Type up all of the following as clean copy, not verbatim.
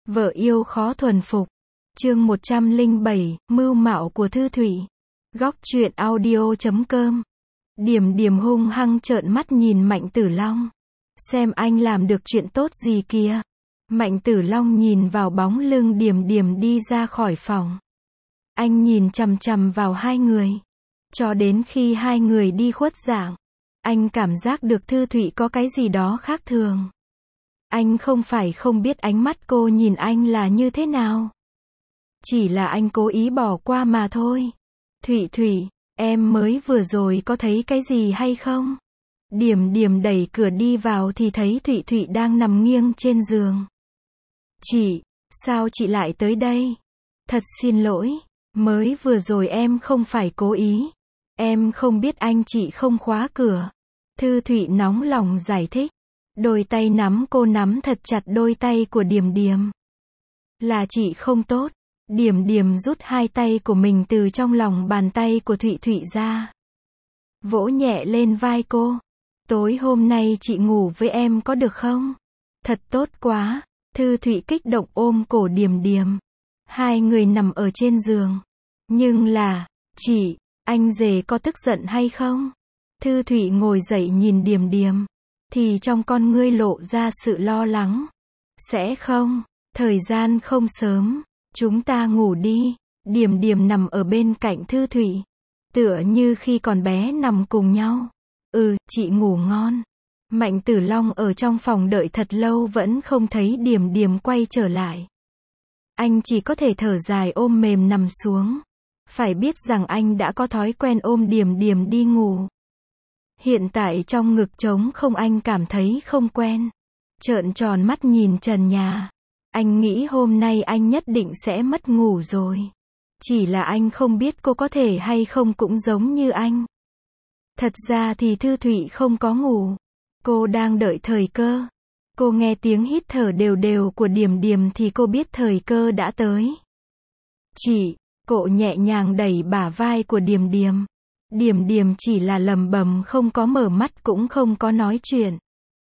Vợ yêu khó thuần phục. Chương 107, mưu mạo của Thư Thụy. Góc truyện audio.com. Điềm Điềm hung hăng trợn mắt nhìn Mạnh Tử Long. Xem anh làm được chuyện tốt gì kìa. Mạnh Tử Long nhìn vào bóng lưng Điềm Điềm đi ra khỏi phòng. Anh nhìn chằm chằm vào hai người. Cho đến khi hai người đi khuất dạng, anh cảm giác được Thư Thụy có cái gì đó khác thường. Anh không phải không biết ánh mắt cô nhìn anh là như thế nào. Chỉ là anh cố ý bỏ qua mà thôi. Thụy Thụy, em mới vừa rồi có thấy cái gì hay không? Điềm Điềm đẩy cửa đi vào thì thấy Thụy Thụy đang nằm nghiêng trên giường. Chị, sao chị lại tới đây? Thật xin lỗi, mới vừa rồi em không phải cố ý. Em không biết anh chị không khóa cửa. Thư Thụy nóng lòng giải thích. Đôi tay nắm cô nắm thật chặt đôi tay của Điềm Điềm. Là chị không tốt. Điềm Điềm rút hai tay của mình từ trong lòng bàn tay của Thụy Thụy ra. Vỗ nhẹ lên vai cô. Tối hôm nay chị ngủ với em có được không? Thật tốt quá. Thư Thụy kích động ôm cổ Điềm Điềm. Hai người nằm ở trên giường. Nhưng là, chị, anh rể có tức giận hay không? Thư Thụy ngồi dậy nhìn Điềm Điềm. Thì trong con ngươi lộ ra sự lo lắng. Sẽ không, thời gian không sớm. Chúng ta ngủ đi. Điềm Điềm nằm ở bên cạnh Thư Thụy. Tựa như khi còn bé nằm cùng nhau. Chị ngủ ngon. Mạnh Tử Long ở trong phòng đợi thật lâu vẫn không thấy Điềm Điềm quay trở lại. Anh chỉ có thể thở dài ôm mềm nằm xuống. Phải biết rằng anh đã có thói quen ôm Điềm Điềm đi ngủ. Hiện tại trong ngực trống không, anh cảm thấy không quen. Trợn tròn mắt nhìn trần nhà. Anh nghĩ hôm nay anh nhất định sẽ mất ngủ rồi. Chỉ là anh không biết cô có thể hay không cũng giống như anh. Thật ra thì Thư Thụy không có ngủ. Cô đang đợi thời cơ. Cô nghe tiếng hít thở đều đều của Điềm Điềm thì cô biết thời cơ đã tới. Chị, cô nhẹ nhàng đẩy bả vai của Điềm Điềm. Điềm Điềm chỉ là lầm bầm không có mở mắt cũng không có nói chuyện.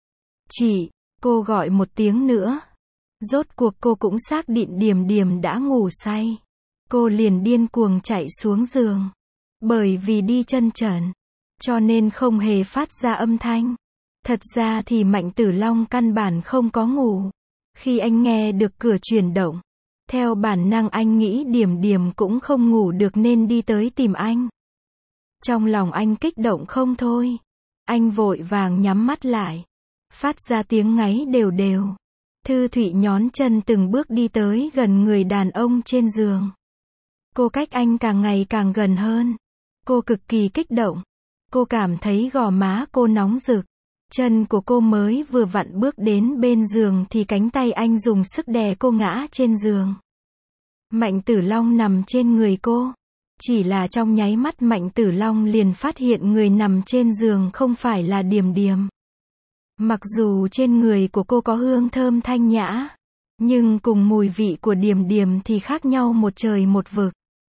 Chị, cô gọi một tiếng nữa. Rốt cuộc cô cũng xác định Điềm Điềm đã ngủ say. Cô liền điên cuồng chạy xuống giường. Bởi vì đi chân trần, cho nên không hề phát ra âm thanh. Thật ra thì Mạnh Tử Long căn bản không có ngủ. Khi anh nghe được cửa chuyển động, theo bản năng anh nghĩ Điềm Điềm cũng không ngủ được nên đi tới tìm anh. Trong lòng anh kích động không thôi. Anh vội vàng nhắm mắt lại. Phát ra tiếng ngáy đều đều. Thư Thụy nhón chân từng bước đi tới gần người đàn ông trên giường. Cô cách anh càng ngày càng gần hơn. Cô cực kỳ kích động. Cô cảm thấy gò má cô nóng rực. Chân của cô mới vừa vặn bước đến bên giường thì cánh tay anh dùng sức đè cô ngã trên giường. Mạnh Tử Long nằm trên người cô. Chỉ là trong nháy mắt Mạnh Tử Long liền phát hiện người nằm trên giường không phải là Điềm Điềm. Mặc dù trên người của cô có hương thơm thanh nhã, nhưng cùng mùi vị của Điềm Điềm thì khác nhau một trời một vực.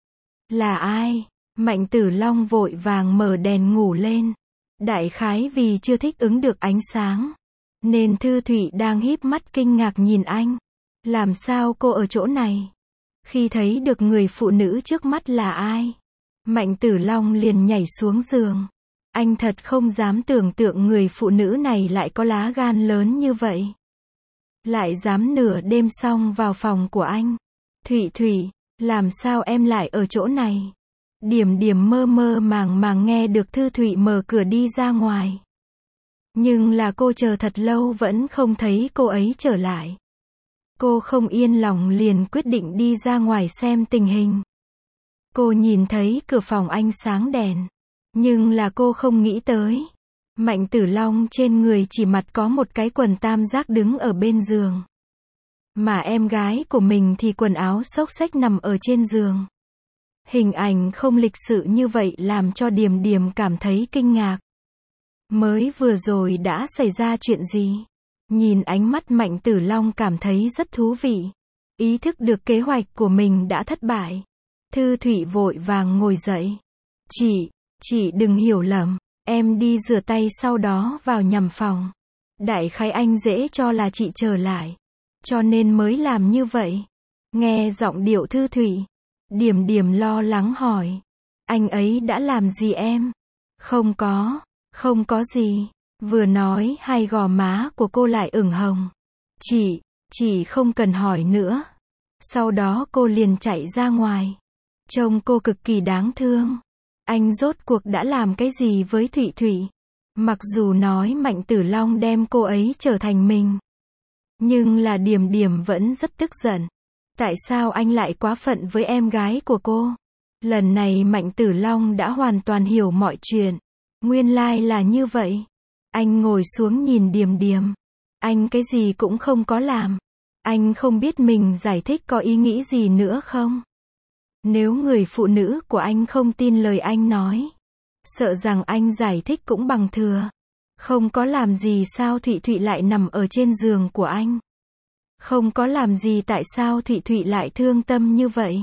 Là ai? Mạnh Tử Long vội vàng mở đèn ngủ lên. Đại khái vì chưa thích ứng được ánh sáng, nên Thư Thụy đang híp mắt kinh ngạc nhìn anh. Làm sao cô ở chỗ này? Khi thấy được người phụ nữ trước mắt là ai, Mạnh Tử Long liền nhảy xuống giường. Anh thật không dám tưởng tượng người phụ nữ này lại có lá gan lớn như vậy. Lại dám nửa đêm xông vào phòng của anh. Thụy Thụy, làm sao em lại ở chỗ này? Điềm Điềm mơ mơ màng màng nghe được Thư Thụy mở cửa đi ra ngoài. Nhưng là cô chờ thật lâu vẫn không thấy cô ấy trở lại. Cô không yên lòng liền quyết định đi ra ngoài xem tình hình. Cô nhìn thấy cửa phòng anh sáng đèn. Nhưng là cô không nghĩ tới. Mạnh Tử Long trên người chỉ mặc có một cái quần tam giác đứng ở bên giường. Mà em gái của mình thì quần áo xốc xếch nằm ở trên giường. Hình ảnh không lịch sự như vậy làm cho Điềm Điềm cảm thấy kinh ngạc. Mới vừa rồi đã xảy ra chuyện gì? Nhìn ánh mắt Mạnh Tử Long cảm thấy rất thú vị. Ý thức được kế hoạch của mình đã thất bại. Thư Thụy vội vàng ngồi dậy. Chị đừng hiểu lầm. Em đi rửa tay sau đó vào nhằm phòng. Đại khái anh dễ cho là chị trở lại. cho nên mới làm như vậy. Nghe giọng điệu thư thủy, Điềm Điềm lo lắng hỏi. Anh ấy đã làm gì em? Không có gì. Vừa nói hai gò má của cô lại ửng hồng. Chị không cần hỏi nữa. Sau đó cô liền chạy ra ngoài. Trông cô cực kỳ đáng thương. Anh rốt cuộc đã làm cái gì với Thụy Thụy? Mặc dù nói Mạnh Tử Long đem cô ấy trở thành mình, nhưng là Điềm Điềm vẫn rất tức giận. Tại sao anh lại quá phận với em gái của cô? Lần này Mạnh Tử Long đã hoàn toàn hiểu mọi chuyện. Nguyên lai là như vậy. Anh ngồi xuống nhìn Điềm Điềm. Anh cái gì cũng không có làm. Anh không biết mình giải thích có ý nghĩ gì nữa không? Nếu người phụ nữ của anh không tin lời anh nói, sợ rằng anh giải thích cũng bằng thừa. Không có làm gì sao Thụy Thụy lại nằm ở trên giường của anh? Không có làm gì tại sao Thụy Thụy lại thương tâm như vậy?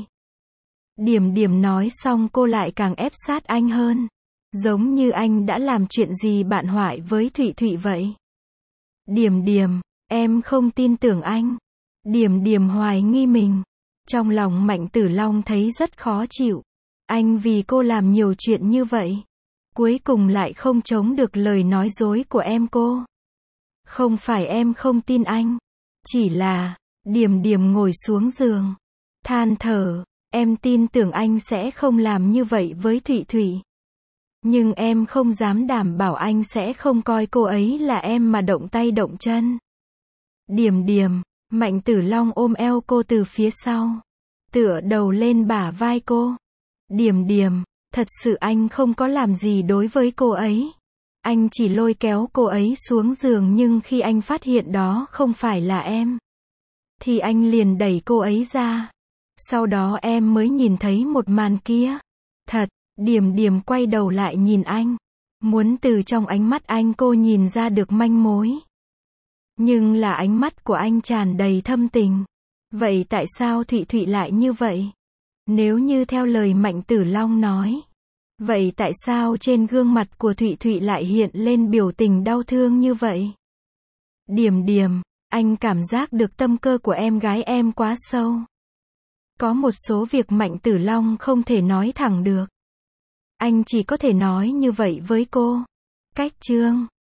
Điềm Điềm nói xong cô lại càng ép sát anh hơn. Giống như anh đã làm chuyện gì bạn hoại với Thụy Thụy vậy. Điềm Điềm, em không tin tưởng anh. Điềm Điềm hoài nghi mình. Trong lòng Mạnh Tử Long thấy rất khó chịu. Anh vì cô làm nhiều chuyện như vậy, cuối cùng lại không chống được lời nói dối của em cô. Không phải em không tin anh. Chỉ là, Điềm Điềm ngồi xuống giường, than thở, em tin tưởng anh sẽ không làm như vậy với Thụy Thụy. Nhưng em không dám đảm bảo anh sẽ không coi cô ấy là em mà động tay động chân. Điềm Điềm, Mạnh Tử Long ôm eo cô từ phía sau, tựa đầu lên bả vai cô. Điềm Điềm, thật sự anh không có làm gì đối với cô ấy. Anh chỉ lôi kéo cô ấy xuống giường, nhưng khi anh phát hiện đó không phải là em, thì anh liền đẩy cô ấy ra. Sau đó em mới nhìn thấy một màn kia. Thật, Điềm Điềm quay đầu lại nhìn anh, muốn từ trong ánh mắt anh cô nhìn ra được manh mối. Nhưng là ánh mắt của anh tràn đầy thâm tình. Vậy tại sao Thụy Thụy lại như vậy? Nếu như theo lời Mạnh Tử Long nói, vậy tại sao trên gương mặt của Thụy Thụy lại hiện lên biểu tình đau thương như vậy? Điềm Điềm, anh cảm giác được tâm cơ của em gái em quá sâu. Có một số việc Mạnh Tử Long không thể nói thẳng được. Anh chỉ có thể nói như vậy với cô. Cách chương